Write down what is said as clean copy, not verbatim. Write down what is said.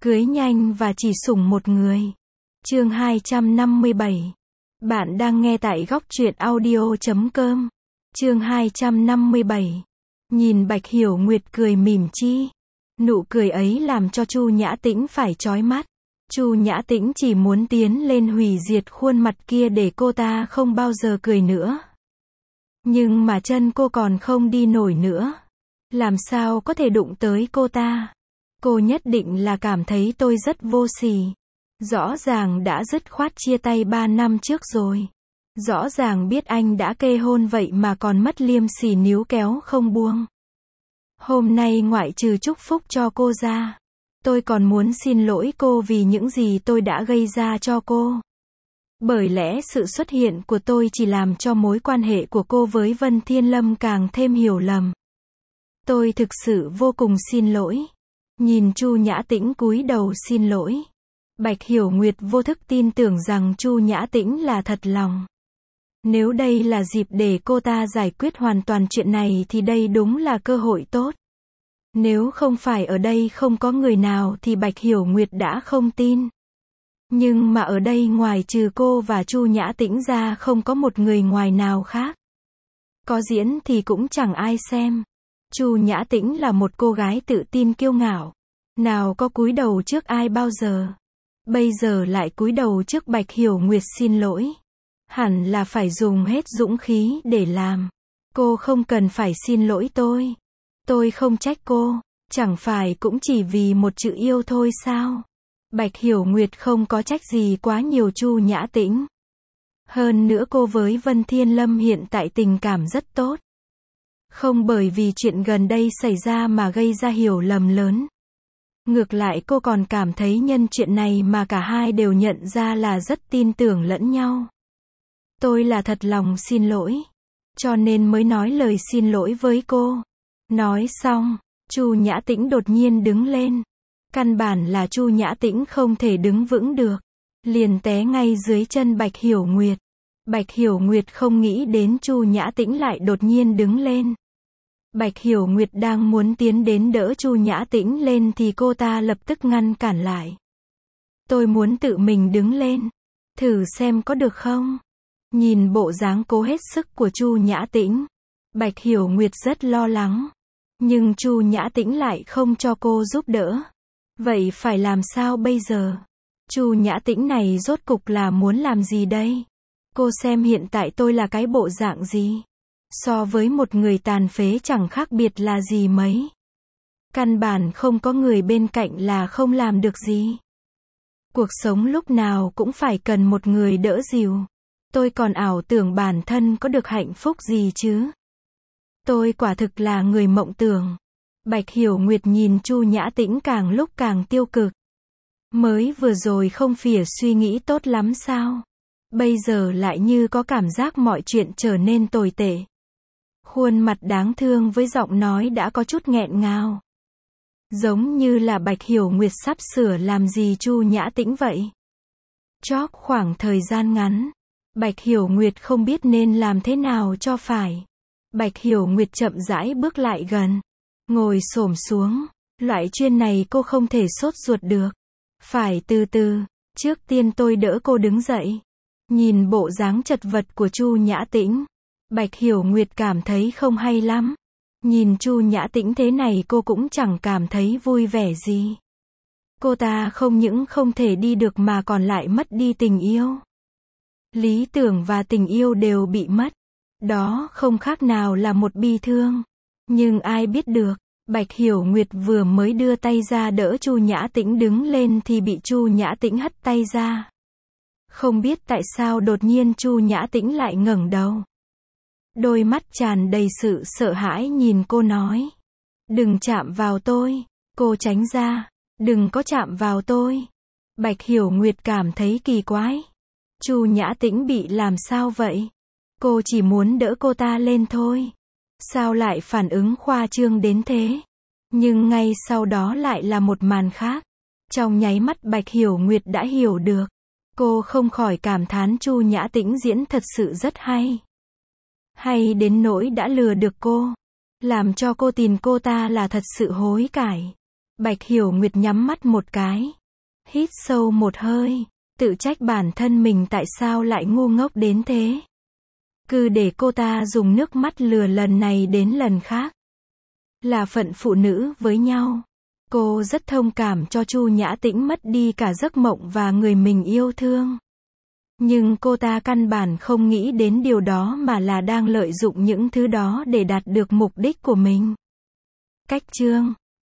Cưới nhanh và chỉ sủng một người. Chương 257. Bạn đang nghe tại góc truyện audio.com. Chương 257. Nhìn Bạch Hiểu Nguyệt cười mỉm chi. Nụ cười ấy làm cho Chu Nhã Tĩnh phải chói mắt. Chu Nhã Tĩnh chỉ muốn tiến lên hủy diệt khuôn mặt kia để cô ta không bao giờ cười nữa. Nhưng mà chân cô còn không đi nổi nữa. Làm sao có thể đụng tới cô ta? Cô nhất định là cảm thấy tôi rất vô sỉ. Rõ ràng đã dứt khoát chia tay 3 năm trước rồi. Rõ ràng biết anh đã kê hôn vậy mà còn mất liêm sỉ níu kéo không buông. Hôm nay ngoại trừ chúc phúc cho cô ra, tôi còn muốn xin lỗi cô vì những gì tôi đã gây ra cho cô. Bởi lẽ sự xuất hiện của tôi chỉ làm cho mối quan hệ của cô với Vân Thiên Lâm càng thêm hiểu lầm. Tôi thực sự vô cùng xin lỗi. Nhìn Chu Nhã Tĩnh cúi đầu xin lỗi. Bạch Hiểu Nguyệt vô thức tin tưởng rằng Chu Nhã Tĩnh là thật lòng. Nếu đây là dịp để cô ta giải quyết hoàn toàn chuyện này thì đây đúng là cơ hội tốt. Nếu không phải ở đây không có người nào thì Bạch Hiểu Nguyệt đã không tin. Nhưng mà ở đây ngoài trừ cô và Chu Nhã Tĩnh ra không có một người ngoài nào khác. Có diễn thì cũng chẳng ai xem. Chu Nhã Tĩnh là một cô gái tự tin kiêu ngạo. Nào có cúi đầu trước ai bao giờ. Bây giờ lại cúi đầu trước Bạch Hiểu Nguyệt xin lỗi. Hẳn là phải dùng hết dũng khí để làm. Cô không cần phải xin lỗi tôi. Tôi không trách cô. Chẳng phải cũng chỉ vì một chữ yêu thôi sao? Bạch Hiểu Nguyệt không có trách gì quá nhiều Chu Nhã Tĩnh. Hơn nữa cô với Vân Thiên Lâm hiện tại tình cảm rất tốt. Không bởi vì chuyện gần đây xảy ra mà gây ra hiểu lầm lớn. Ngược lại cô còn cảm thấy nhân chuyện này mà cả hai đều nhận ra là rất tin tưởng lẫn nhau. Tôi là thật lòng xin lỗi. Cho nên mới nói lời xin lỗi với cô. Nói xong, Chu Nhã Tĩnh đột nhiên đứng lên. Căn bản là Chu Nhã Tĩnh không thể đứng vững được. Liền té ngay dưới chân Bạch Hiểu Nguyệt. Bạch Hiểu Nguyệt không nghĩ đến Chu Nhã Tĩnh lại đột nhiên đứng lên. Bạch Hiểu Nguyệt đang muốn tiến đến đỡ Chu Nhã Tĩnh lên thì cô ta lập tức ngăn cản lại. Tôi muốn tự mình đứng lên. Thử xem có được không? Nhìn bộ dáng cố hết sức của Chu Nhã Tĩnh, Bạch Hiểu Nguyệt rất lo lắng. Nhưng Chu Nhã Tĩnh lại không cho cô giúp đỡ. Vậy phải làm sao bây giờ? Chu Nhã Tĩnh này rốt cục là muốn làm gì đây? Cô xem hiện tại tôi là cái bộ dạng gì? So với một người tàn phế chẳng khác biệt là gì mấy. Căn bản không có người bên cạnh là không làm được gì. Cuộc sống lúc nào cũng phải cần một người đỡ dìu. Tôi còn ảo tưởng bản thân có được hạnh phúc gì chứ? Tôi quả thực là người mộng tưởng. Bạch Hiểu Nguyệt nhìn Chu Nhã Tĩnh càng lúc càng tiêu cực. Mới vừa rồi không phỉa suy nghĩ tốt lắm sao? Bây giờ lại như có cảm giác mọi chuyện trở nên tồi tệ. Khuôn mặt đáng thương với giọng nói đã có chút nghẹn ngào. Giống như là Bạch Hiểu Nguyệt sắp sửa làm gì Chu Nhã Tĩnh vậy. Chót khoảng thời gian ngắn, Bạch Hiểu Nguyệt không biết nên làm thế nào cho phải. Bạch Hiểu Nguyệt chậm rãi bước lại gần. Ngồi xổm xuống. Loại chuyện này cô không thể sốt ruột được. Phải từ từ. Trước tiên tôi đỡ cô đứng dậy. Nhìn bộ dáng chật vật của Chu Nhã Tĩnh, Bạch Hiểu Nguyệt cảm thấy không hay lắm. Nhìn Chu Nhã Tĩnh thế này cô cũng chẳng cảm thấy vui vẻ gì. Cô ta không những không thể đi được mà còn lại mất đi tình yêu. Lý tưởng và tình yêu đều bị mất. Đó không khác nào là một bi thương. Nhưng ai biết được, Bạch Hiểu Nguyệt vừa mới đưa tay ra đỡ Chu Nhã Tĩnh đứng lên thì bị Chu Nhã Tĩnh hất tay ra. Không biết tại sao đột nhiên Chu Nhã Tĩnh lại ngẩng đầu. Đôi mắt tràn đầy sự sợ hãi nhìn cô nói. Đừng chạm vào tôi. Cô tránh ra. Đừng có chạm vào tôi. Bạch Hiểu Nguyệt cảm thấy kỳ quái. Chu Nhã Tĩnh bị làm sao vậy? Cô chỉ muốn đỡ cô ta lên thôi. Sao lại phản ứng khoa trương đến thế? Nhưng ngay sau đó lại là một màn khác. Trong nháy mắt Bạch Hiểu Nguyệt đã hiểu được. Cô không khỏi cảm thán Chu Nhã Tĩnh diễn thật sự rất hay. Hay đến nỗi đã lừa được cô. Làm cho cô tin cô ta là thật sự hối cải. Bạch Hiểu Nguyệt nhắm mắt một cái. Hít sâu một hơi. Tự trách bản thân mình tại sao lại ngu ngốc đến thế. Cứ để cô ta dùng nước mắt lừa lần này đến lần khác. Là phận phụ nữ với nhau. Cô rất thông cảm cho Chu Nhã Tĩnh mất đi cả giấc mộng và người mình yêu thương. Nhưng cô ta căn bản không nghĩ đến điều đó mà là đang lợi dụng những thứ đó để đạt được mục đích của mình. Cách chương